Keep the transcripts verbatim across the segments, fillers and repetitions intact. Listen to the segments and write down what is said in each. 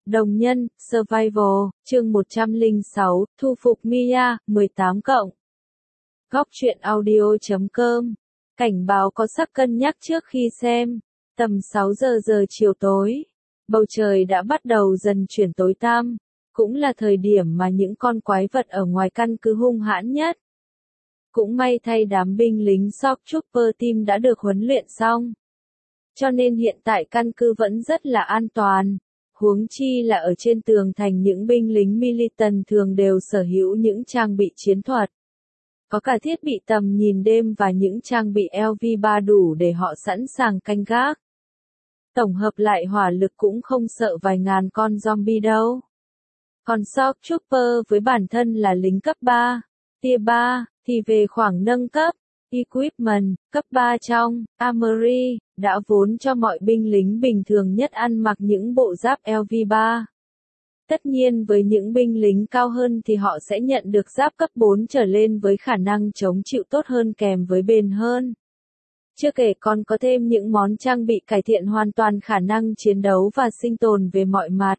Đồng nhân, Survival, chương một trăm lẻ sáu, thu phục Mia, mười tám cộng. Góc truyện audio chấm com. Cảnh báo có sắc cân nhắc trước khi xem. Tầm sáu giờ giờ chiều tối. Bầu trời đã bắt đầu dần chuyển tối tăm. Cũng là thời điểm mà những con quái vật ở ngoài căn cứ hung hãn nhất. Cũng may thay đám binh lính Shock Trooper Team đã được huấn luyện xong. Cho nên hiện tại căn cứ vẫn rất là an toàn. Huống chi là ở trên tường thành những binh lính militant thường đều sở hữu những trang bị chiến thuật. Có cả thiết bị tầm nhìn đêm và những trang bị L V ba đủ để họ sẵn sàng canh gác. Tổng hợp lại hỏa lực cũng không sợ vài ngàn con zombie đâu. Còn Shock Trooper với bản thân là lính cấp ba, tier ba, thì về khoảng nâng cấp, equipment, cấp ba trong, armory, đã vốn cho mọi binh lính bình thường nhất ăn mặc những bộ giáp L V ba. Tất nhiên với những binh lính cao hơn thì họ sẽ nhận được giáp cấp bốn trở lên với khả năng chống chịu tốt hơn kèm với bền hơn. Chưa kể còn có thêm những món trang bị cải thiện hoàn toàn khả năng chiến đấu và sinh tồn về mọi mặt.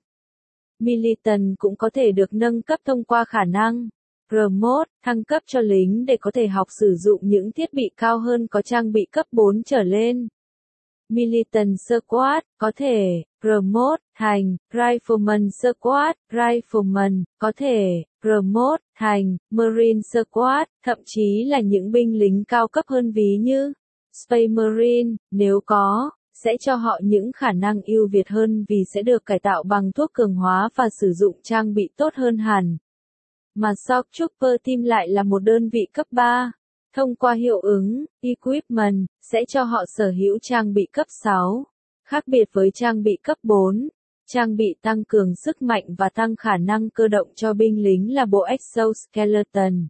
Militant cũng có thể được nâng cấp thông qua khả năng Promote, thăng cấp cho lính để có thể học sử dụng những thiết bị cao hơn có trang bị cấp bốn trở lên. Militant Squad, có thể Promote thành Rifleman Squad, Rifleman, có thể Promote thành Marine Squad, thậm chí là những binh lính cao cấp hơn ví như Space Marine, nếu có, sẽ cho họ những khả năng ưu việt hơn vì sẽ được cải tạo bằng thuốc cường hóa và sử dụng trang bị tốt hơn hẳn. Mà Shock Trooper Team lại là một đơn vị cấp ba. Thông qua hiệu ứng, equipment, sẽ cho họ sở hữu trang bị cấp sáu. Khác biệt với trang bị cấp bốn, trang bị tăng cường sức mạnh và tăng khả năng cơ động cho binh lính là bộ Exoskeleton.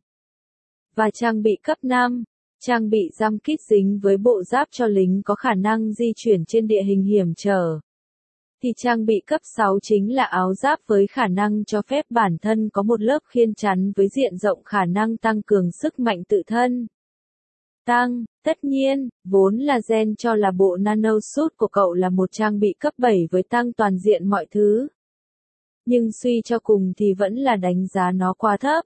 Và trang bị cấp năm, trang bị giam kít dính với bộ giáp cho lính có khả năng di chuyển trên địa hình hiểm trở. Thì trang bị cấp sáu chính là áo giáp với khả năng cho phép bản thân có một lớp khiên chắn với diện rộng khả năng tăng cường sức mạnh tự thân. Tăng, tất nhiên, vốn là gen cho là bộ nanosuit của cậu là một trang bị cấp bảy với tăng toàn diện mọi thứ. Nhưng suy cho cùng thì vẫn là đánh giá nó quá thấp.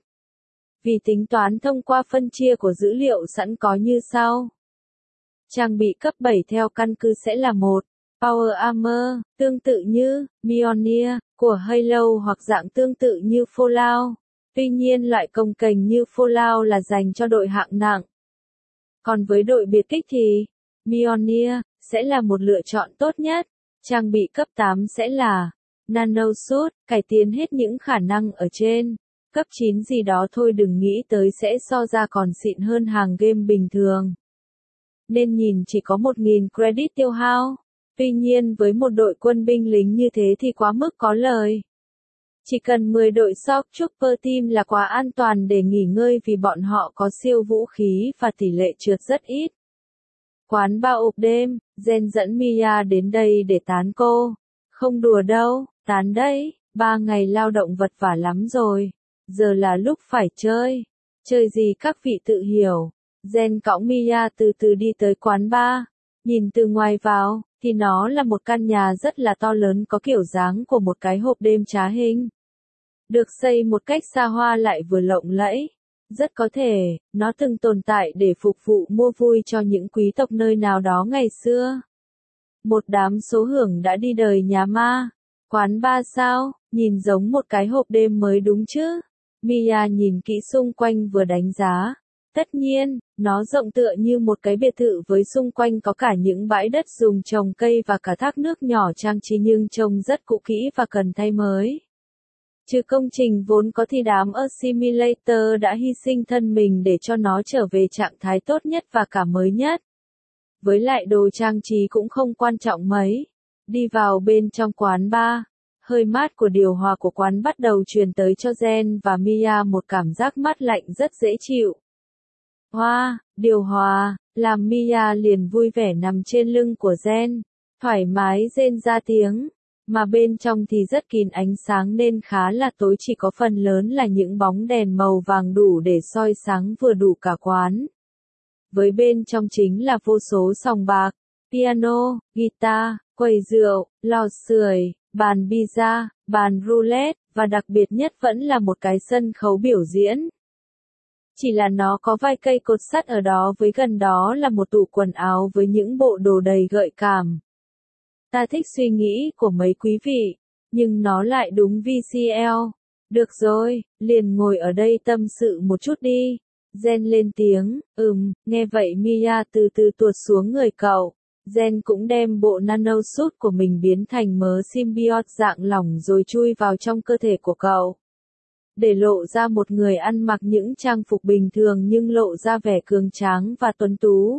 Vì tính toán thông qua phân chia của dữ liệu sẵn có như sau. Trang bị cấp bảy theo căn cứ sẽ là một. Power Armor, tương tự như Mjolnir của Halo hoặc dạng tương tự như Fallout. Tuy nhiên loại công kềnh như Fallout là dành cho đội hạng nặng. Còn với đội biệt kích thì Mjolnir sẽ là một lựa chọn tốt nhất. Trang bị cấp tám sẽ là Nanosuit, cải tiến hết những khả năng ở trên. Cấp chín gì đó thôi đừng nghĩ tới sẽ so ra còn xịn hơn hàng game bình thường. Nên nhìn chỉ có một nghìn credit tiêu hao. Tuy nhiên với một đội quân binh lính như thế thì quá mức có lời. Chỉ cần mười đội Shock Trooper Team là quá an toàn để nghỉ ngơi vì bọn họ có siêu vũ khí và tỷ lệ trượt rất ít. Quán ba ộp đêm, Jen dẫn Mia đến đây để tán cô. Không đùa đâu, tán đấy, ba ngày lao động vật vả lắm rồi. Giờ là lúc phải chơi. Chơi gì các vị tự hiểu. Jen cõng Mia từ từ đi tới quán bar. Nhìn từ ngoài vào, thì nó là một căn nhà rất là to lớn có kiểu dáng của một cái hộp đêm trá hình. Được xây một cách xa hoa lại vừa lộng lẫy. Rất có thể, nó từng tồn tại để phục vụ mua vui cho những quý tộc nơi nào đó ngày xưa. Một đám số hưởng đã đi đời nhà ma. Quán bar sao, nhìn giống một cái hộp đêm mới đúng chứ. Mia nhìn kỹ xung quanh vừa đánh giá. Tất nhiên, nó rộng tựa như một cái biệt thự với xung quanh có cả những bãi đất dùng trồng cây và cả thác nước nhỏ trang trí nhưng trông rất cũ kỹ và cần thay mới. Trừ công trình vốn có thì đám Assimilator đã hy sinh thân mình để cho nó trở về trạng thái tốt nhất và cả mới nhất. Với lại đồ trang trí cũng không quan trọng mấy. Đi vào bên trong quán bar, hơi mát của điều hòa của quán bắt đầu truyền tới cho Jen và Mia một cảm giác mát lạnh rất dễ chịu. Hoa, điều hòa, làm Mia liền vui vẻ nằm trên lưng của Jen, thoải mái rên ra tiếng, mà bên trong thì rất kín ánh sáng nên khá là tối chỉ có phần lớn là những bóng đèn màu vàng đủ để soi sáng vừa đủ cả quán. Với bên trong chính là vô số sòng bạc, piano, guitar, quầy rượu, lò sưởi, bàn pizza, bàn roulette, và đặc biệt nhất vẫn là một cái sân khấu biểu diễn. Chỉ là nó có vài cây cột sắt ở đó, với gần đó là một tủ quần áo với những bộ đồ đầy gợi cảm. Ta thích suy nghĩ của mấy quý vị, nhưng nó lại đúng vê xê lờ. Được rồi, liền ngồi ở đây tâm sự một chút đi. Jen lên tiếng, ừm, nghe vậy Mia từ từ tuột xuống người cậu. Jen cũng đem bộ nanosuit của mình biến thành mớ symbiote dạng lỏng rồi chui vào trong cơ thể của cậu. Để lộ ra một người ăn mặc những trang phục bình thường nhưng lộ ra vẻ cường tráng và tuấn tú.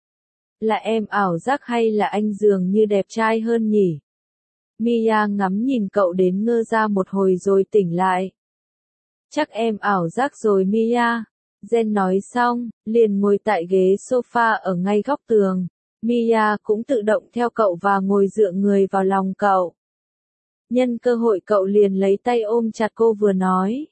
Là em ảo giác hay là anh dường như đẹp trai hơn nhỉ? Mia ngắm nhìn cậu đến ngơ ra một hồi rồi tỉnh lại. Chắc em ảo giác rồi Mia. Jen nói xong, liền ngồi tại ghế sofa ở ngay góc tường. Mia cũng tự động theo cậu và ngồi dựa người vào lòng cậu. Nhân cơ hội cậu liền lấy tay ôm chặt cô vừa nói.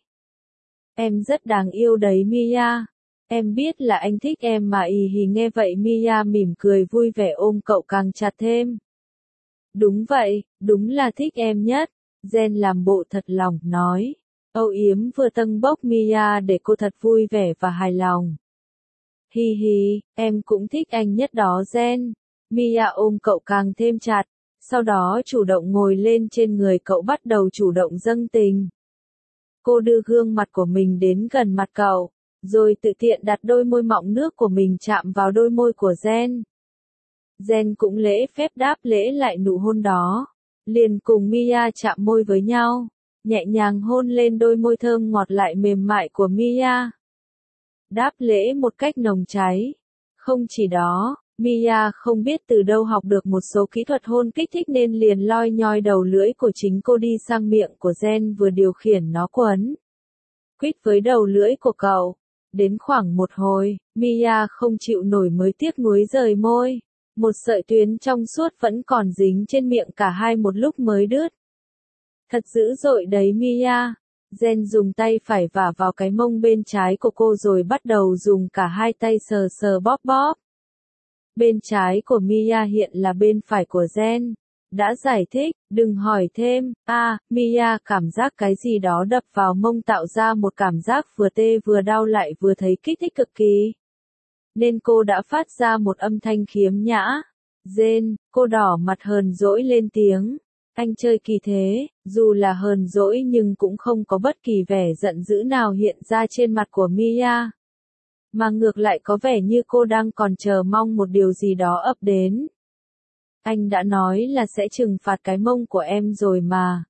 Em rất đáng yêu đấy Mia. Em biết là anh thích em mà. Ì hì nghe vậy Mia mỉm cười vui vẻ ôm cậu càng chặt thêm. Đúng vậy, đúng là thích em nhất. Jen làm bộ thật lòng nói. Âu yếm vừa tâng bốc Mia để cô thật vui vẻ và hài lòng. Hi hi, em cũng thích anh nhất đó Jen. Mia ôm cậu càng thêm chặt, sau đó chủ động ngồi lên trên người cậu bắt đầu chủ động dâng tình. Cô đưa gương mặt của mình đến gần mặt cậu, rồi tự tiện đặt đôi môi mọng nước của mình chạm vào đôi môi của Jen. Jen cũng lễ phép đáp lễ lại nụ hôn đó, liền cùng Mia chạm môi với nhau, nhẹ nhàng hôn lên đôi môi thơm ngọt lại mềm mại của Mia. Đáp lễ một cách nồng cháy. Không chỉ đó, Mia không biết từ đâu học được một số kỹ thuật hôn kích thích nên liền loi nhoi đầu lưỡi của chính cô đi sang miệng của Jen vừa điều khiển nó quấn quýt với đầu lưỡi của cậu. Đến khoảng một hồi, Mia không chịu nổi mới tiếc nuối rời môi. Một sợi tuyến trong suốt vẫn còn dính trên miệng cả hai một lúc mới đứt. Thật dữ dội đấy Mia. Jen dùng tay phải vả vào cái mông bên trái của cô rồi bắt đầu dùng cả hai tay sờ sờ bóp bóp. Bên trái của Mia hiện là bên phải của Jen. Đã giải thích, đừng hỏi thêm. À, Mia cảm giác cái gì đó đập vào mông tạo ra một cảm giác vừa tê vừa đau lại vừa thấy kích thích cực kỳ. Nên cô đã phát ra một âm thanh khiếm nhã. Jen, cô đỏ mặt hờn dỗi lên tiếng. Anh chơi kỳ thế, dù là hờn dỗi nhưng cũng không có bất kỳ vẻ giận dữ nào hiện ra trên mặt của Mia. Mà ngược lại có vẻ như cô đang còn chờ mong một điều gì đó ập đến. Anh đã nói là sẽ trừng phạt cái mông của em rồi mà.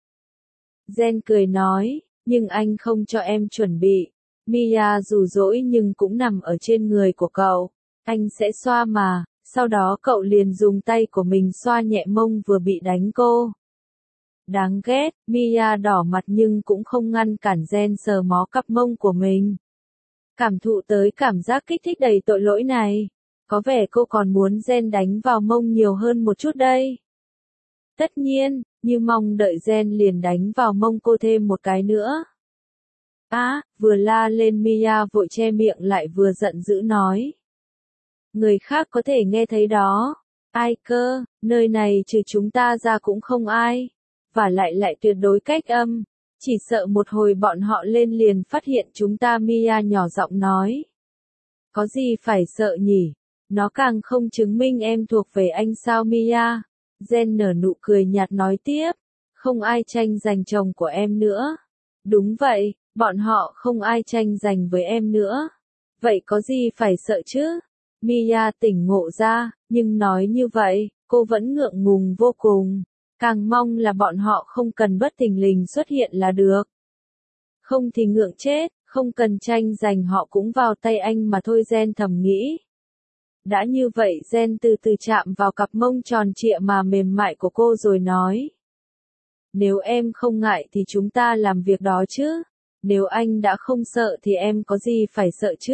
Jen cười nói, nhưng anh không cho em chuẩn bị. Mia dù dỗi nhưng cũng nằm ở trên người của cậu. Anh sẽ xoa mà, sau đó cậu liền dùng tay của mình xoa nhẹ mông vừa bị đánh cô. Đáng ghét, Mia đỏ mặt nhưng cũng không ngăn cản Jen sờ mó cặp mông của mình. Cảm thụ tới cảm giác kích thích đầy tội lỗi này. Có vẻ cô còn muốn Jen đánh vào mông nhiều hơn một chút đây. Tất nhiên, như mong đợi Jen liền đánh vào mông cô thêm một cái nữa. Á, à, vừa la lên Mia vội che miệng lại vừa giận dữ nói. Người khác có thể nghe thấy đó. Ai cơ, nơi này trừ chúng ta ra cũng không ai. Và lại lại tuyệt đối cách âm. Chỉ sợ một hồi bọn họ lên liền phát hiện chúng ta. Mia nhỏ giọng nói. Có gì phải sợ nhỉ? Nó càng không chứng minh em thuộc về anh sao Mia? Jen nở nụ cười nhạt nói tiếp. Không ai tranh giành chồng của em nữa. Đúng vậy, bọn họ không ai tranh giành với em nữa. Vậy có gì phải sợ chứ? Mia tỉnh ngộ ra, nhưng nói như vậy, cô vẫn ngượng ngùng vô cùng. Càng mong là bọn họ không cần bất thình lình xuất hiện là được. Không thì ngượng chết, không cần tranh giành họ cũng vào tay anh mà thôi Jen thầm nghĩ. Đã như vậy Jen từ từ chạm vào cặp mông tròn trịa mà mềm mại của cô rồi nói. Nếu em không ngại thì chúng ta làm việc đó chứ. Nếu anh đã không sợ thì em có gì phải sợ chứ.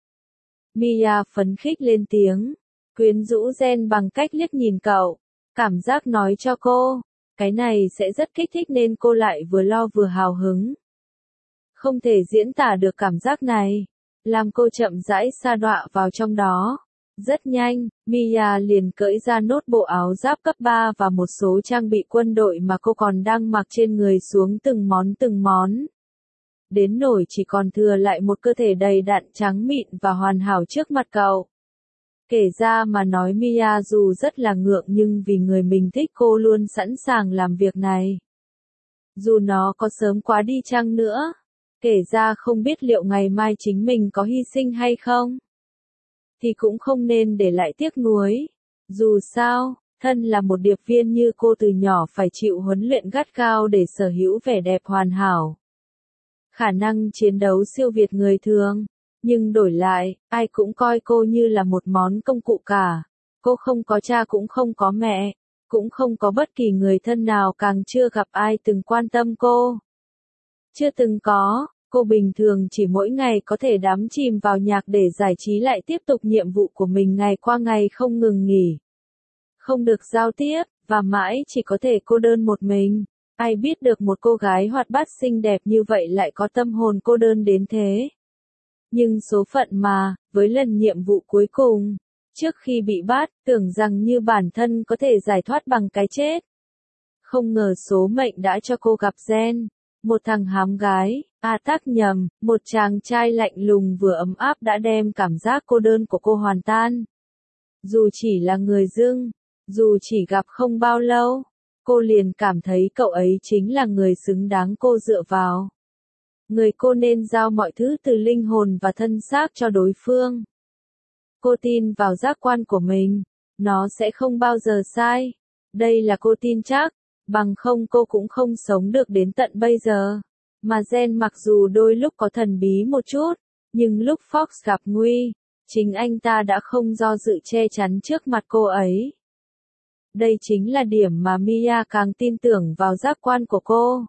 Mia phấn khích lên tiếng. Quyến rũ Jen bằng cách liếc nhìn cậu. Cảm giác nói cho cô. Cái này sẽ rất kích thích nên cô lại vừa lo vừa hào hứng. Không thể diễn tả được cảm giác này. Làm cô chậm rãi sa đọa vào trong đó. Rất nhanh, Mia liền cởi ra nốt bộ áo giáp cấp ba và một số trang bị quân đội mà cô còn đang mặc trên người xuống từng món từng món. Đến nỗi chỉ còn thừa lại một cơ thể đầy đặn trắng mịn và hoàn hảo trước mặt cậu. Kể ra mà nói Mia dù rất là ngượng nhưng vì người mình thích cô luôn sẵn sàng làm việc này. Dù nó có sớm quá đi chăng nữa. Kể ra không biết liệu ngày mai chính mình có hy sinh hay không. Thì cũng không nên để lại tiếc nuối. Dù sao, thân là một điệp viên như cô từ nhỏ phải chịu huấn luyện gắt gao để sở hữu vẻ đẹp hoàn hảo. Khả năng chiến đấu siêu việt người thường. Nhưng đổi lại, ai cũng coi cô như là một món công cụ cả. Cô không có cha cũng không có mẹ, cũng không có bất kỳ người thân nào, càng chưa gặp ai từng quan tâm cô. Chưa từng có, cô bình thường chỉ mỗi ngày có thể đắm chìm vào nhạc để giải trí lại tiếp tục nhiệm vụ của mình ngày qua ngày không ngừng nghỉ. Không được giao tiếp, và mãi chỉ có thể cô đơn một mình. Ai biết được một cô gái hoạt bát xinh đẹp như vậy lại có tâm hồn cô đơn đến thế. Nhưng số phận mà, với lần nhiệm vụ cuối cùng, trước khi bị bắt, tưởng rằng như bản thân có thể giải thoát bằng cái chết. Không ngờ số mệnh đã cho cô gặp Gen, một thằng hám gái, à tác nhầm, một chàng trai lạnh lùng vừa ấm áp đã đem cảm giác cô đơn của cô hoàn tan. Dù chỉ là người dưng, dù chỉ gặp không bao lâu, cô liền cảm thấy cậu ấy chính là người xứng đáng cô dựa vào. Người cô nên giao mọi thứ từ linh hồn và thân xác cho đối phương. Cô tin vào giác quan của mình, nó sẽ không bao giờ sai. Đây là cô tin chắc, bằng không cô cũng không sống được đến tận bây giờ. Mà Gen mặc dù đôi lúc có thần bí một chút, nhưng lúc Fox gặp nguy, chính anh ta đã không do dự che chắn trước mặt cô ấy. Đây chính là điểm mà Mia càng tin tưởng vào giác quan của cô.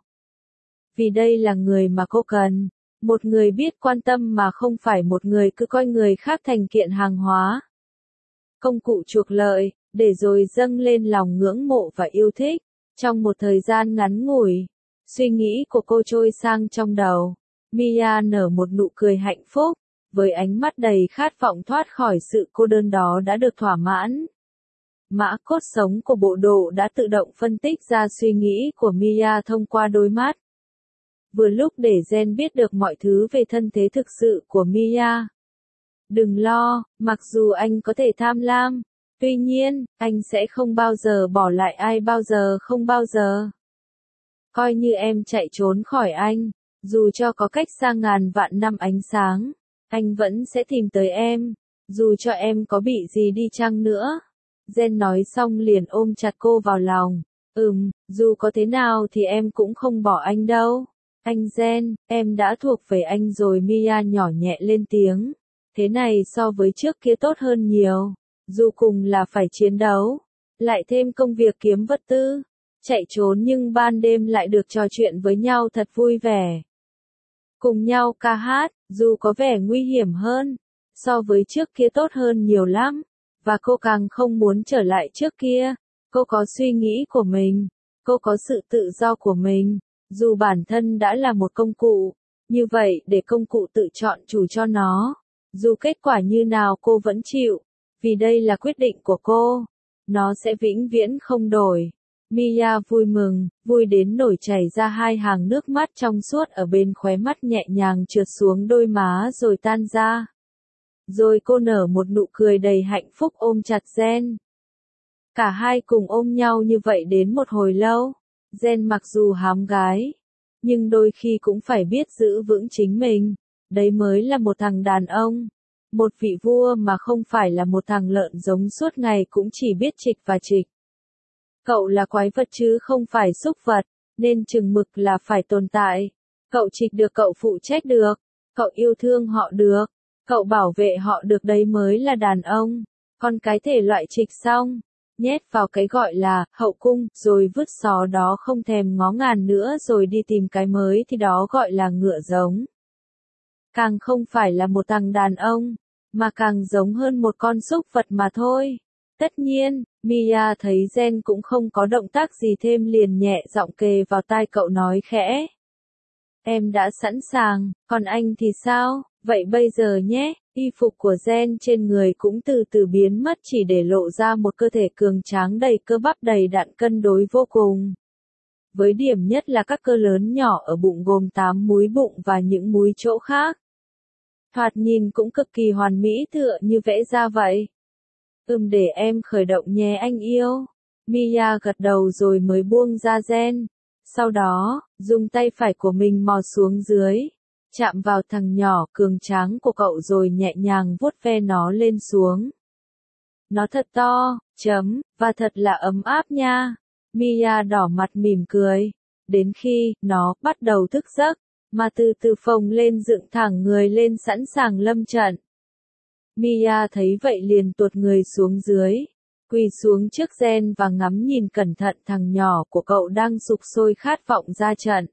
Vì đây là người mà cô cần, một người biết quan tâm mà không phải một người cứ coi người khác thành kiện hàng hóa. Công cụ chuộc lợi, để rồi dâng lên lòng ngưỡng mộ và yêu thích. Trong một thời gian ngắn ngủi, suy nghĩ của cô trôi sang trong đầu. Mia nở một nụ cười hạnh phúc, với ánh mắt đầy khát vọng thoát khỏi sự cô đơn đó đã được thỏa mãn. Mã cốt sống của bộ đồ đã tự động phân tích ra suy nghĩ của Mia thông qua đôi mắt. Vừa lúc để Gen biết được mọi thứ về thân thế thực sự của Mia. Đừng lo, mặc dù anh có thể tham lam, tuy nhiên, anh sẽ không bao giờ bỏ lại ai, bao giờ không bao giờ. Coi như em chạy trốn khỏi anh, dù cho có cách xa ngàn vạn năm ánh sáng, anh vẫn sẽ tìm tới em, dù cho em có bị gì đi chăng nữa. Gen nói xong liền ôm chặt cô vào lòng. Ừm, dù có thế nào thì em cũng không bỏ anh đâu. Anh Gen, em đã thuộc về anh rồi. Mia nhỏ nhẹ lên tiếng. Thế này so với trước kia tốt hơn nhiều. Dù cùng là phải chiến đấu, lại thêm công việc kiếm vật tư, chạy trốn nhưng ban đêm lại được trò chuyện với nhau thật vui vẻ. Cùng nhau ca hát, dù có vẻ nguy hiểm hơn, so với trước kia tốt hơn nhiều lắm. Và cô càng không muốn trở lại trước kia. Cô có suy nghĩ của mình, cô có sự tự do của mình. Dù bản thân đã là một công cụ, như vậy để công cụ tự chọn chủ cho nó. Dù kết quả như nào cô vẫn chịu, vì đây là quyết định của cô. Nó sẽ vĩnh viễn không đổi. Mia vui mừng, vui đến nổi chảy ra hai hàng nước mắt trong suốt ở bên khóe mắt, nhẹ nhàng trượt xuống đôi má rồi tan ra. Rồi cô nở một nụ cười đầy hạnh phúc ôm chặt Gen. Cả hai cùng ôm nhau như vậy đến một hồi lâu. Gen mặc dù hám gái, nhưng đôi khi cũng phải biết giữ vững chính mình. Đấy mới là một thằng đàn ông. Một vị vua mà không phải là một thằng lợn giống suốt ngày cũng chỉ biết trịch và trịch. Cậu là quái vật chứ không phải súc vật, nên chừng mực là phải tồn tại. Cậu trịch được cậu phụ trách được, cậu yêu thương họ được, cậu bảo vệ họ được, đấy mới là đàn ông. Còn cái thể loại trịch xong, nhét vào cái gọi là hậu cung, rồi vứt xó đó không thèm ngó ngàng nữa rồi đi tìm cái mới thì đó gọi là ngựa giống. Càng không phải là một thằng đàn ông, mà càng giống hơn một con súc vật mà thôi. Tất nhiên, Mia thấy Gen cũng không có động tác gì thêm liền nhẹ giọng kề vào tai cậu nói khẽ. Em đã sẵn sàng, còn anh thì sao? Vậy bây giờ nhé, y phục của Gen trên người cũng từ từ biến mất chỉ để lộ ra một cơ thể cường tráng đầy cơ bắp đầy đặn cân đối vô cùng. Với điểm nhất là các cơ lớn nhỏ ở bụng gồm tám múi bụng và những múi chỗ khác. Thoạt nhìn cũng cực kỳ hoàn mỹ tựa như vẽ ra vậy. Ừm để em khởi động nhé anh yêu. Mia gật đầu rồi mới buông ra Gen. Sau đó, dùng tay phải của mình mò xuống dưới, chạm vào thằng nhỏ cường tráng của cậu rồi nhẹ nhàng vuốt ve nó lên xuống. Nó thật to, chấm, và thật là ấm áp nha. Mia đỏ mặt mỉm cười. Đến khi, nó bắt đầu thức giấc, mà từ từ phồng lên dựng thẳng người lên sẵn sàng lâm trận. Mia thấy vậy liền tuột người xuống dưới, quỳ xuống trước Gen và ngắm nhìn cẩn thận thằng nhỏ của cậu đang sục sôi khát vọng ra trận.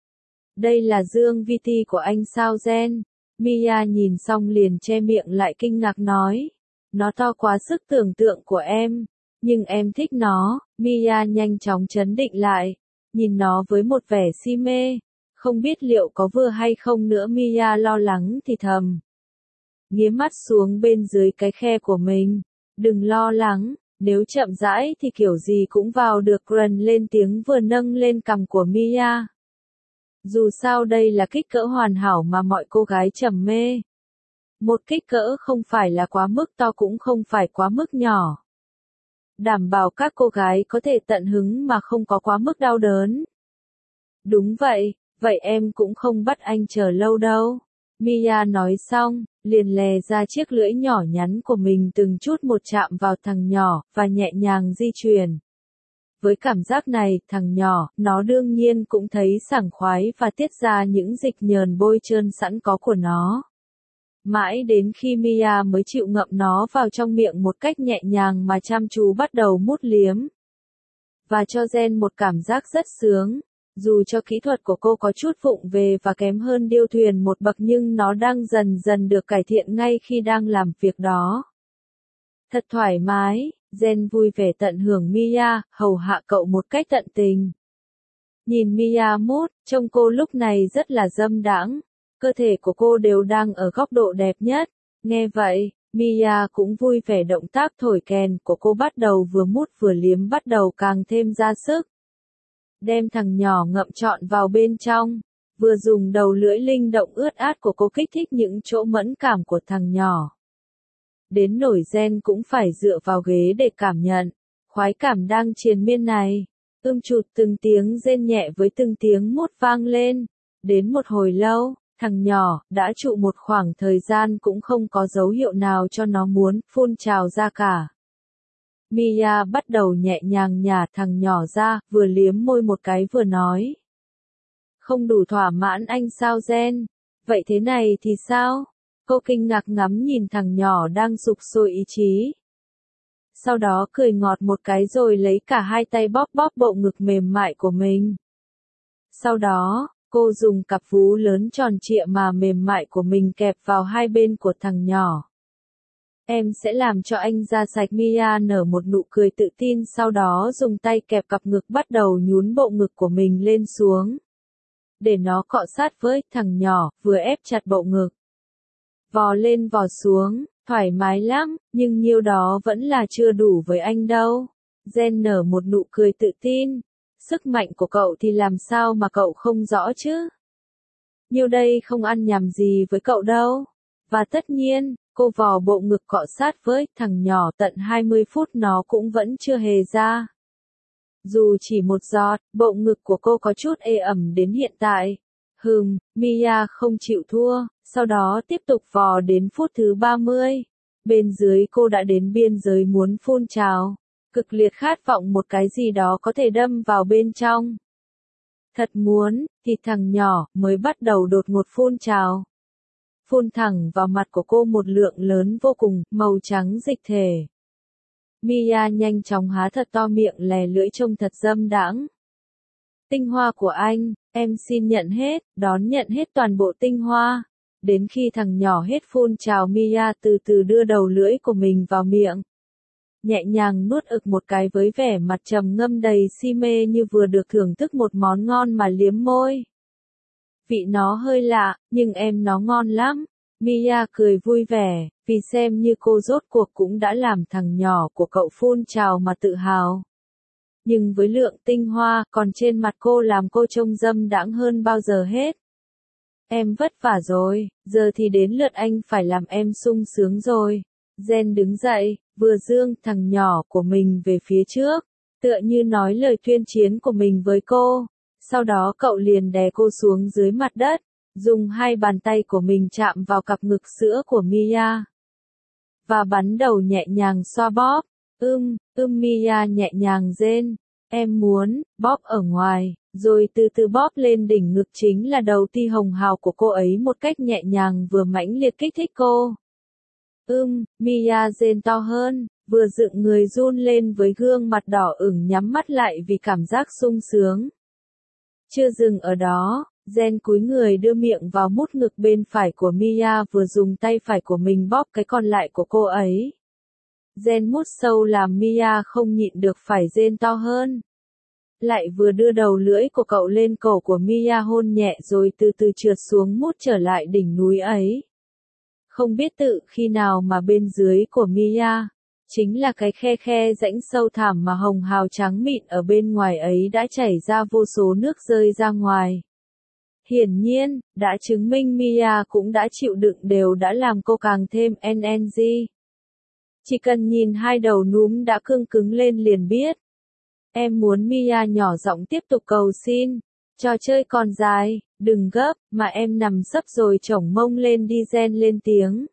Đây là dương vê tê của anh sao Gen? Mia nhìn xong liền che miệng lại kinh ngạc nói. Nó to quá sức tưởng tượng của em, nhưng em thích nó. Mia nhanh chóng trấn định lại, nhìn nó với một vẻ si mê. Không biết liệu có vừa hay không nữa Mia lo lắng thì thầm. Nghía mắt xuống bên dưới cái khe của mình. Đừng lo lắng, nếu chậm rãi thì kiểu gì cũng vào được. Rần lên tiếng vừa nâng lên cằm của Mia. Dù sao đây là kích cỡ hoàn hảo mà mọi cô gái trầm mê. Một kích cỡ không phải là quá mức to cũng không phải quá mức nhỏ. Đảm bảo các cô gái có thể tận hứng mà không có quá mức đau đớn. Đúng vậy, vậy em cũng không bắt anh chờ lâu đâu. Mia nói xong, liền lè ra chiếc lưỡi nhỏ nhắn của mình từng chút một chạm vào thằng nhỏ, và nhẹ nhàng di chuyển. Với cảm giác này, thằng nhỏ, nó đương nhiên cũng thấy sảng khoái và tiết ra những dịch nhờn bôi trơn sẵn có của nó. Mãi đến khi Mia mới chịu ngậm nó vào trong miệng một cách nhẹ nhàng mà chăm chú bắt đầu mút liếm. Và cho Gen một cảm giác rất sướng. Dù cho kỹ thuật của cô có chút vụng về và kém hơn điêu thuyền một bậc nhưng nó đang dần dần được cải thiện ngay khi đang làm việc đó. Thật thoải mái, Gen vui vẻ tận hưởng Mia, hầu hạ cậu một cách tận tình. Nhìn Mia mút, trông cô lúc này rất là dâm đãng. Cơ thể của cô đều đang ở góc độ đẹp nhất. Nghe vậy, Mia cũng vui vẻ động tác thổi kèn của cô bắt đầu vừa mút vừa liếm bắt đầu càng thêm ra sức. Đem thằng nhỏ ngậm trọn vào bên trong, vừa dùng đầu lưỡi linh động ướt át của cô kích thích những chỗ mẫn cảm của thằng nhỏ. Đến nổi Gen cũng phải dựa vào ghế để cảm nhận, khoái cảm đang triền miên này. Ưm chụt từng tiếng rên nhẹ với từng tiếng mút vang lên. Đến một hồi lâu, thằng nhỏ đã trụ một khoảng thời gian cũng không có dấu hiệu nào cho nó muốn phun trào ra cả. Mia bắt đầu nhẹ nhàng nhả thằng nhỏ ra, vừa liếm môi một cái vừa nói. Không đủ thỏa mãn anh sao Gen? Vậy thế này thì sao? Cô kinh ngạc ngắm nhìn thằng nhỏ đang sục sôi ý chí. Sau đó cười ngọt một cái rồi lấy cả hai tay bóp bóp bộ ngực mềm mại của mình. Sau đó, cô dùng cặp vú lớn tròn trịa mà mềm mại của mình kẹp vào hai bên của thằng nhỏ. Em sẽ làm cho anh ra sạch. Mia nở một nụ cười tự tin sau đó dùng tay kẹp cặp ngực bắt đầu nhún bộ ngực của mình lên xuống. Để nó cọ sát với thằng nhỏ, vừa ép chặt bộ ngực. Vò lên vò xuống, thoải mái lắm, nhưng nhiêu đó vẫn là chưa đủ với anh đâu. Gen nở một nụ cười tự tin. Sức mạnh của cậu thì làm sao mà cậu không rõ chứ? Nhiêu đây không ăn nhầm gì với cậu đâu. Và tất nhiên, cô vò bộ ngực cọ sát với thằng nhỏ tận hai mươi phút nó cũng vẫn chưa hề ra. Dù chỉ một giọt, bộ ngực của cô có chút ê ẩm đến hiện tại. Hừm, Mia không chịu thua, sau đó tiếp tục vò đến phút thứ ba mươi. Bên dưới cô đã đến biên giới muốn phun trào. Cực liệt khát vọng một cái gì đó có thể đâm vào bên trong. Thật muốn, thì thằng nhỏ mới bắt đầu đột ngột phun trào. Phun thẳng vào mặt của cô một lượng lớn vô cùng, màu trắng dịch thể. Mia nhanh chóng há thật to miệng lè lưỡi trông thật dâm đãng. Tinh hoa của anh, em xin nhận hết, đón nhận hết toàn bộ tinh hoa. Đến khi thằng nhỏ hết phun trào Mia từ từ đưa đầu lưỡi của mình vào miệng. Nhẹ nhàng nuốt ực một cái với vẻ mặt trầm ngâm đầy si mê như vừa được thưởng thức một món ngon mà liếm môi. Vị nó hơi lạ, nhưng em nó ngon lắm. Mia cười vui vẻ, vì xem như cô rốt cuộc cũng đã làm thằng nhỏ của cậu phun trào mà tự hào. Nhưng với lượng tinh hoa còn trên mặt cô làm cô trông dâm đãng hơn bao giờ hết. Em vất vả rồi, giờ thì đến lượt anh phải làm em sung sướng rồi. Jen đứng dậy, vừa dương thằng nhỏ của mình về phía trước, tựa như nói lời tuyên chiến của mình với cô. Sau đó cậu liền đè cô xuống dưới mặt đất, dùng hai bàn tay của mình chạm vào cặp ngực sữa của Mia. Và bắn đầu nhẹ nhàng xoa bóp. Ưm, ưm Mia nhẹ nhàng rên. Em muốn, bóp ở ngoài, rồi từ từ bóp lên đỉnh ngực chính là đầu ti hồng hào của cô ấy một cách nhẹ nhàng vừa mãnh liệt kích thích cô. Ưm, Mia rên to hơn, vừa dựng người run lên với gương mặt đỏ ửng nhắm mắt lại vì cảm giác sung sướng. Chưa dừng ở đó, Jen cúi người đưa miệng vào mút ngực bên phải của Mia vừa dùng tay phải của mình bóp cái còn lại của cô ấy. Jen mút sâu làm Mia không nhịn được phải rên to hơn. Lại vừa đưa đầu lưỡi của cậu lên cổ của Mia hôn nhẹ rồi từ từ trượt xuống mút trở lại đỉnh núi ấy. Không biết tự khi nào mà bên dưới của Mia, chính là cái khe khe rãnh sâu thẳm mà hồng hào trắng mịn ở bên ngoài ấy đã chảy ra vô số nước rơi ra ngoài. Hiển nhiên, đã chứng minh Mia cũng đã chịu đựng đều đã làm cô càng thêm en en giê. Chỉ cần nhìn hai đầu núm đã cương cứng lên liền biết. Em muốn Mia nhỏ giọng tiếp tục cầu xin. Trò chơi còn dài, đừng gấp, mà em nằm sấp rồi chổng mông lên đi Jen lên tiếng.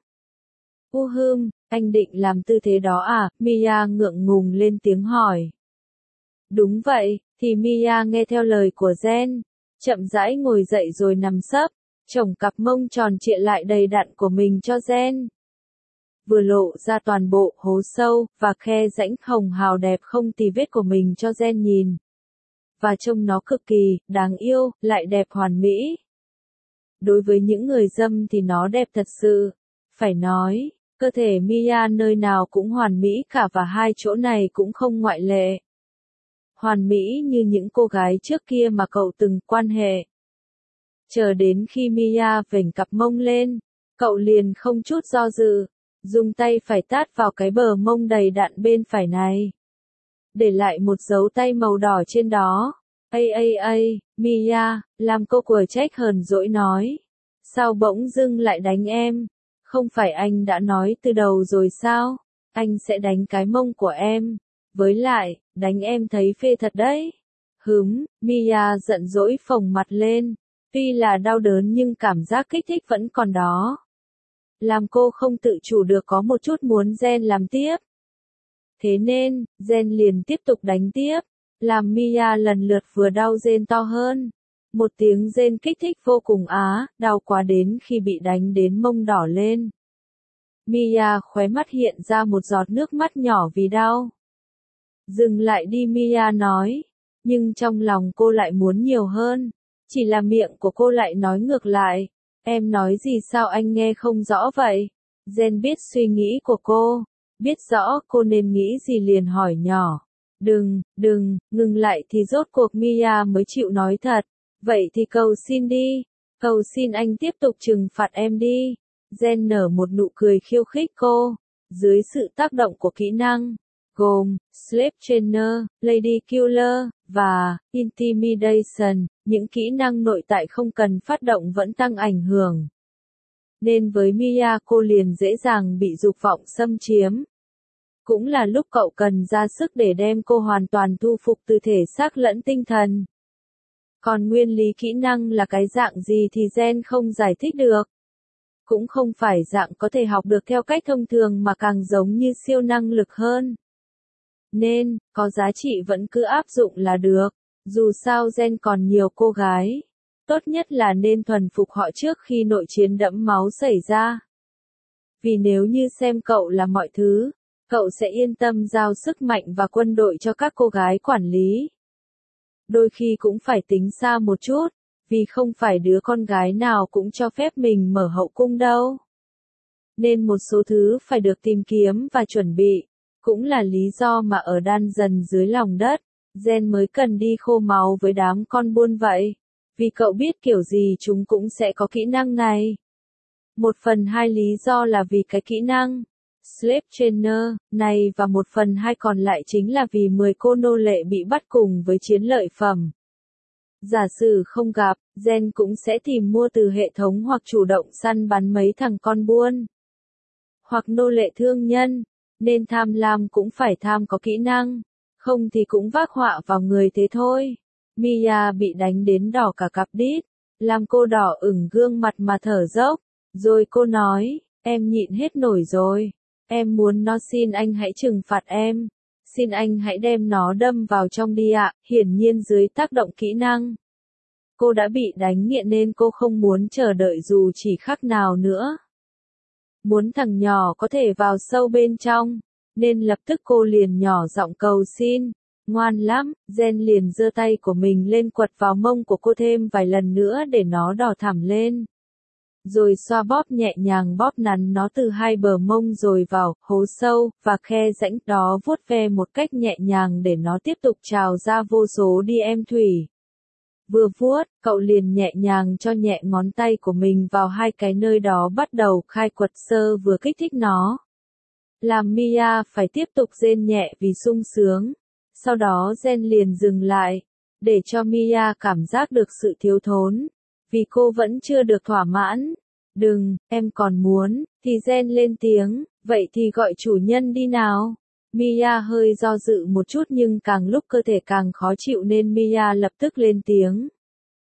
U hưm, anh định làm tư thế đó à? Mia ngượng ngùng lên tiếng hỏi. Đúng vậy, thì Mia nghe theo lời của Jen, chậm rãi ngồi dậy rồi nằm sấp, chổng cặp mông tròn trịa lại đầy đặn của mình cho Jen. Vừa lộ ra toàn bộ hố sâu và khe rãnh hồng hào đẹp không tì vết của mình cho Jen nhìn. Và trông nó cực kỳ đáng yêu, lại đẹp hoàn mỹ. Đối với những người dâm thì nó đẹp thật sự. Phải nói, cơ thể Mia nơi nào cũng hoàn mỹ cả và hai chỗ này cũng không ngoại lệ. Hoàn mỹ như những cô gái trước kia mà cậu từng quan hệ. Chờ đến khi Mia vểnh cặp mông lên, cậu liền không chút do dự, dùng tay phải tát vào cái bờ mông đầy đặn bên phải này. Để lại một dấu tay màu đỏ trên đó. Ây ây ây, Mia, làm cô của trách hờn dỗi nói. Sao bỗng dưng lại đánh em? Không phải anh đã nói từ đầu rồi sao? Anh sẽ đánh cái mông của em. Với lại, đánh em thấy phê thật đấy. Hứm, Mia giận dỗi phồng mặt lên. Tuy là đau đớn nhưng cảm giác kích thích vẫn còn đó. Làm cô không tự chủ được có một chút muốn Jen làm tiếp. Thế nên, Jen liền tiếp tục đánh tiếp, làm Mia lần lượt vừa đau rên to hơn. Một tiếng rên kích thích vô cùng á, đau quá đến khi bị đánh đến mông đỏ lên. Mia khóe mắt hiện ra một giọt nước mắt nhỏ vì đau. Dừng lại đi Mia nói, nhưng trong lòng cô lại muốn nhiều hơn. Chỉ là miệng của cô lại nói ngược lại. Em nói gì sao anh nghe không rõ vậy? Jen biết suy nghĩ của cô, biết rõ cô nên nghĩ gì liền hỏi nhỏ. Đừng, đừng, ngừng lại thì rốt cuộc Mia mới chịu nói thật. Vậy thì cầu xin đi, cầu xin anh tiếp tục trừng phạt em đi. Jen nở một nụ cười khiêu khích cô, dưới sự tác động của kỹ năng, gồm, Slave Trainer, Lady Killer, và Intimidation, những kỹ năng nội tại không cần phát động vẫn tăng ảnh hưởng. Nên với Mia cô liền dễ dàng bị dục vọng xâm chiếm. Cũng là lúc cậu cần ra sức để đem cô hoàn toàn thu phục từ thể xác lẫn tinh thần. Còn nguyên lý kỹ năng là cái dạng gì thì Jen không giải thích được. Cũng không phải dạng có thể học được theo cách thông thường mà càng giống như siêu năng lực hơn. Nên, có giá trị vẫn cứ áp dụng là được. Dù sao Jen còn nhiều cô gái. Tốt nhất là nên thuần phục họ trước khi nội chiến đẫm máu xảy ra. Vì nếu như xem cậu là mọi thứ, cậu sẽ yên tâm giao sức mạnh và quân đội cho các cô gái quản lý. Đôi khi cũng phải tính xa một chút, vì không phải đứa con gái nào cũng cho phép mình mở hậu cung đâu. Nên một số thứ phải được tìm kiếm và chuẩn bị. Cũng là lý do mà ở đan dần dưới lòng đất, Jen mới cần đi khô máu với đám con buôn vậy. Vì cậu biết kiểu gì chúng cũng sẽ có kỹ năng này. Một phần hai lý do là vì cái kỹ năng Slave Trainer này và một phần hai còn lại chính là vì mười cô nô lệ bị bắt cùng với chiến lợi phẩm. Giả sử không gặp, Gen cũng sẽ tìm mua từ hệ thống hoặc chủ động săn bắn mấy thằng con buôn. Hoặc nô lệ thương nhân, nên tham lam cũng phải tham có kỹ năng, không thì cũng vác họa vào người thế thôi. Mia bị đánh đến đỏ cả cặp đít, làm cô đỏ ửng gương mặt mà thở dốc, rồi cô nói, em nhịn hết nổi rồi, em muốn nó xin anh hãy trừng phạt em. Xin anh hãy đem nó đâm vào trong đi ạ, hiển nhiên dưới tác động kỹ năng. Cô đã bị đánh nghiện nên cô không muốn chờ đợi dù chỉ khắc nào nữa. Muốn thằng nhỏ có thể vào sâu bên trong, nên lập tức cô liền nhỏ giọng cầu xin. Ngoan lắm, Gen liền giơ tay của mình lên quật vào mông của cô thêm vài lần nữa để nó đỏ thẳm lên. Rồi xoa bóp nhẹ nhàng bóp nắn nó từ hai bờ mông rồi vào hố sâu và khe rãnh đó vuốt ve một cách nhẹ nhàng để nó tiếp tục trào ra vô số đi em thủy. Vừa vuốt, cậu liền nhẹ nhàng cho nhẹ ngón tay của mình vào hai cái nơi đó bắt đầu khai quật sơ vừa kích thích nó. Làm Mia phải tiếp tục rên nhẹ vì sung sướng. Sau đó Gen liền dừng lại, để cho Mia cảm giác được sự thiếu thốn. Vì cô vẫn chưa được thỏa mãn. Đừng, em còn muốn, thì Gen lên tiếng, vậy thì gọi chủ nhân đi nào. Mia hơi do dự một chút nhưng càng lúc cơ thể càng khó chịu nên Mia lập tức lên tiếng.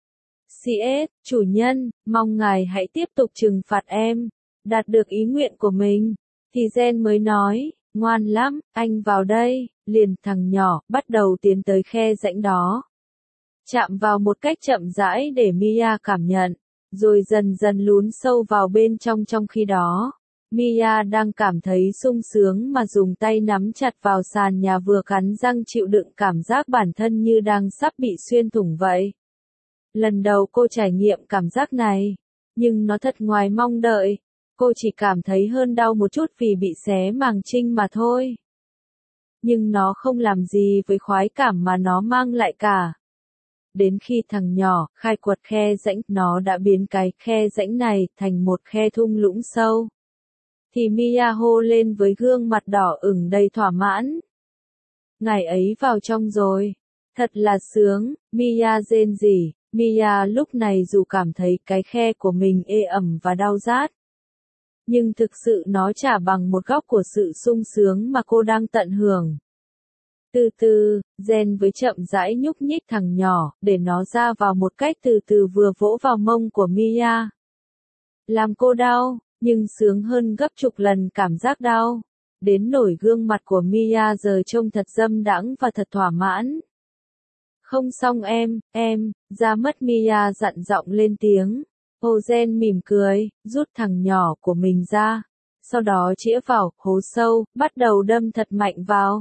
xê ét, chủ nhân, mong ngài hãy tiếp tục trừng phạt em, đạt được ý nguyện của mình. Thì Gen mới nói, ngoan lắm, anh vào đây, liền thằng nhỏ, bắt đầu tiến tới khe rãnh đó. Chạm vào một cách chậm rãi để Mia cảm nhận, rồi dần dần lún sâu vào bên trong trong khi đó. Mia đang cảm thấy sung sướng mà dùng tay nắm chặt vào sàn nhà vừa cắn răng chịu đựng cảm giác bản thân như đang sắp bị xuyên thủng vậy. Lần đầu cô trải nghiệm cảm giác này, nhưng nó thật ngoài mong đợi. Cô chỉ cảm thấy hơn đau một chút vì bị xé màng trinh mà thôi. Nhưng nó không làm gì với khoái cảm mà nó mang lại cả. Đến khi thằng nhỏ khai quật khe rãnh, nó đã biến cái khe rãnh này thành một khe thung lũng sâu. Thì Mia hô lên với gương mặt đỏ ửng đầy thỏa mãn. Ngày ấy vào trong rồi. Thật là sướng, Mia rên rỉ. Mia lúc này dù cảm thấy cái khe của mình ê ẩm và đau rát. Nhưng thực sự nó chả bằng một góc của sự sung sướng mà cô đang tận hưởng. Từ từ, Gen với chậm rãi nhúc nhích thằng nhỏ, để nó ra vào một cách từ từ vừa vỗ vào mông của Mia. Làm cô đau, nhưng sướng hơn gấp chục lần cảm giác đau. Đến nổi gương mặt của Mia giờ trông thật dâm đãng và thật thỏa mãn. Không xong em, em, ra mất Mia dặn giọng lên tiếng. Ô Gen mỉm cười, rút thằng nhỏ của mình ra. Sau đó chĩa vào hố sâu, bắt đầu đâm thật mạnh vào.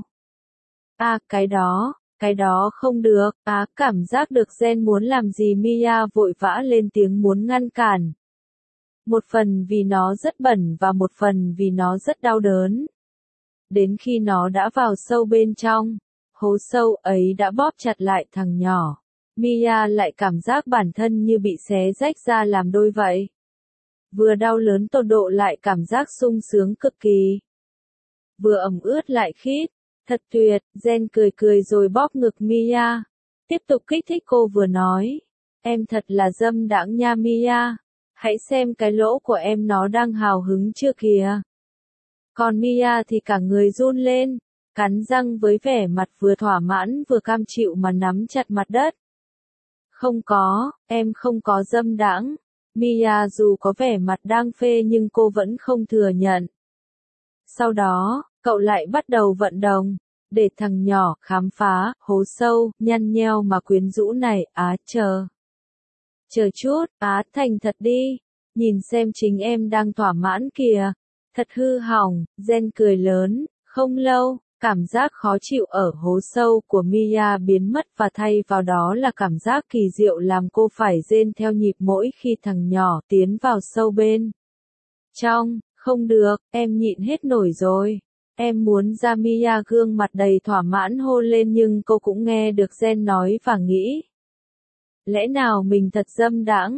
À, cái đó, cái đó không được, á, à, cảm giác được Gen muốn làm gì Mia vội vã lên tiếng muốn ngăn cản. Một phần vì nó rất bẩn và một phần vì nó rất đau đớn. Đến khi nó đã vào sâu bên trong, hố sâu ấy đã bóp chặt lại thằng nhỏ. Mia lại cảm giác bản thân như bị xé rách ra làm đôi vậy. Vừa đau lớn tột độ lại cảm giác sung sướng cực kỳ. Vừa ẩm ướt lại khít. Thật tuyệt, Gen cười cười rồi bóp ngực Mia. Tiếp tục kích thích cô vừa nói. Em thật là dâm đãng nha Mia. Hãy xem cái lỗ của em nó đang hào hứng chưa kìa. Còn Mia thì cả người run lên, cắn răng với vẻ mặt vừa thỏa mãn vừa cam chịu mà nắm chặt mặt đất. Không có, em không có dâm đãng. Mia dù có vẻ mặt đang phê nhưng cô vẫn không thừa nhận. Sau đó, cậu lại bắt đầu vận động, để thằng nhỏ khám phá, hố sâu, nhăn nheo mà quyến rũ này, á chờ. Chờ chút, á thành thật đi, nhìn xem chính em đang thỏa mãn kìa, thật hư hỏng, Gen cười lớn, không lâu, cảm giác khó chịu ở hố sâu của Mia biến mất và thay vào đó là cảm giác kỳ diệu làm cô phải rên theo nhịp mỗi khi thằng nhỏ tiến vào sâu bên trong. Không được, em nhịn hết nổi rồi. Em muốn ra Mia gương mặt đầy thỏa mãn hôn lên nhưng cô cũng nghe được Gen nói và nghĩ. Lẽ nào mình thật dâm đãng?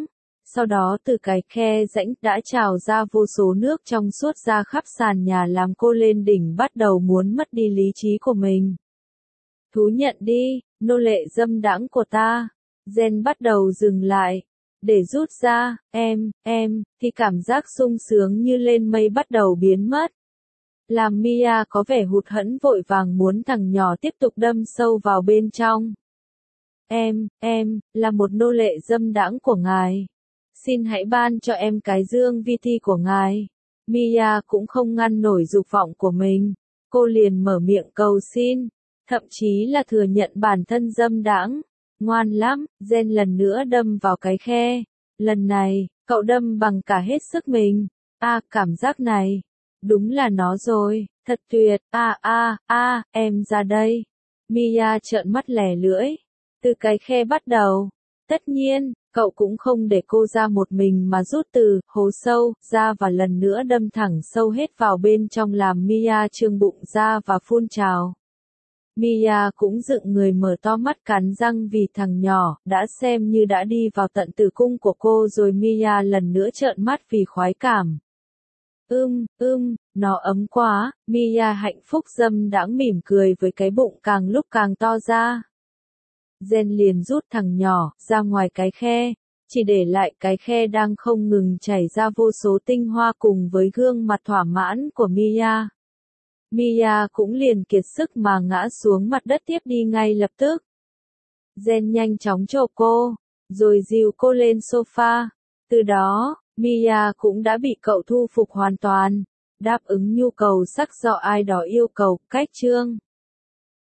Sau đó từ cái khe rãnh đã trào ra vô số nước trong suốt ra khắp sàn nhà làm cô lên đỉnh bắt đầu muốn mất đi lý trí của mình. Thú nhận đi, nô lệ dâm đãng của ta. Jen bắt đầu dừng lại. Để rút ra, em, em, thì cảm giác sung sướng như lên mây bắt đầu biến mất. Làm Mia có vẻ hụt hẫng vội vàng muốn thằng nhỏ tiếp tục đâm sâu vào bên trong. Em, em, là một nô lệ dâm đãng của ngài. Xin hãy ban cho em cái dương vi thi của ngài. Mia cũng không ngăn nổi dục vọng của mình. Cô liền mở miệng cầu xin. Thậm chí là thừa nhận bản thân dâm đãng. Ngoan lắm, Jen lần nữa đâm vào cái khe. Lần này, cậu đâm bằng cả hết sức mình. À, cảm giác này. Đúng là nó rồi, thật tuyệt. À à, à, em ra đây. Mia trợn mắt lẻ lưỡi. Từ cái khe bắt đầu. Tất nhiên, cậu cũng không để cô ra một mình mà rút từ hố sâu ra và lần nữa đâm thẳng sâu hết vào bên trong làm Mia trương bụng ra và phun trào. Mia cũng dựng người mở to mắt cắn răng vì thằng nhỏ đã xem như đã đi vào tận tử cung của cô rồi. Mia lần nữa trợn mắt vì khoái cảm. Ưm, ưm, nó ấm quá. Mia hạnh phúc dâm đãng mỉm cười với cái bụng càng lúc càng to ra. Jen liền rút thằng nhỏ ra ngoài cái khe, chỉ để lại cái khe đang không ngừng chảy ra vô số tinh hoa cùng với gương mặt thỏa mãn của Mia. Mia cũng liền kiệt sức mà ngã xuống mặt đất tiếp đi ngay lập tức. Jen nhanh chóng chộp cô, rồi dìu cô lên sofa. Từ đó, Mia cũng đã bị cậu thu phục hoàn toàn, đáp ứng nhu cầu sắc do ai đó yêu cầu. Cách chương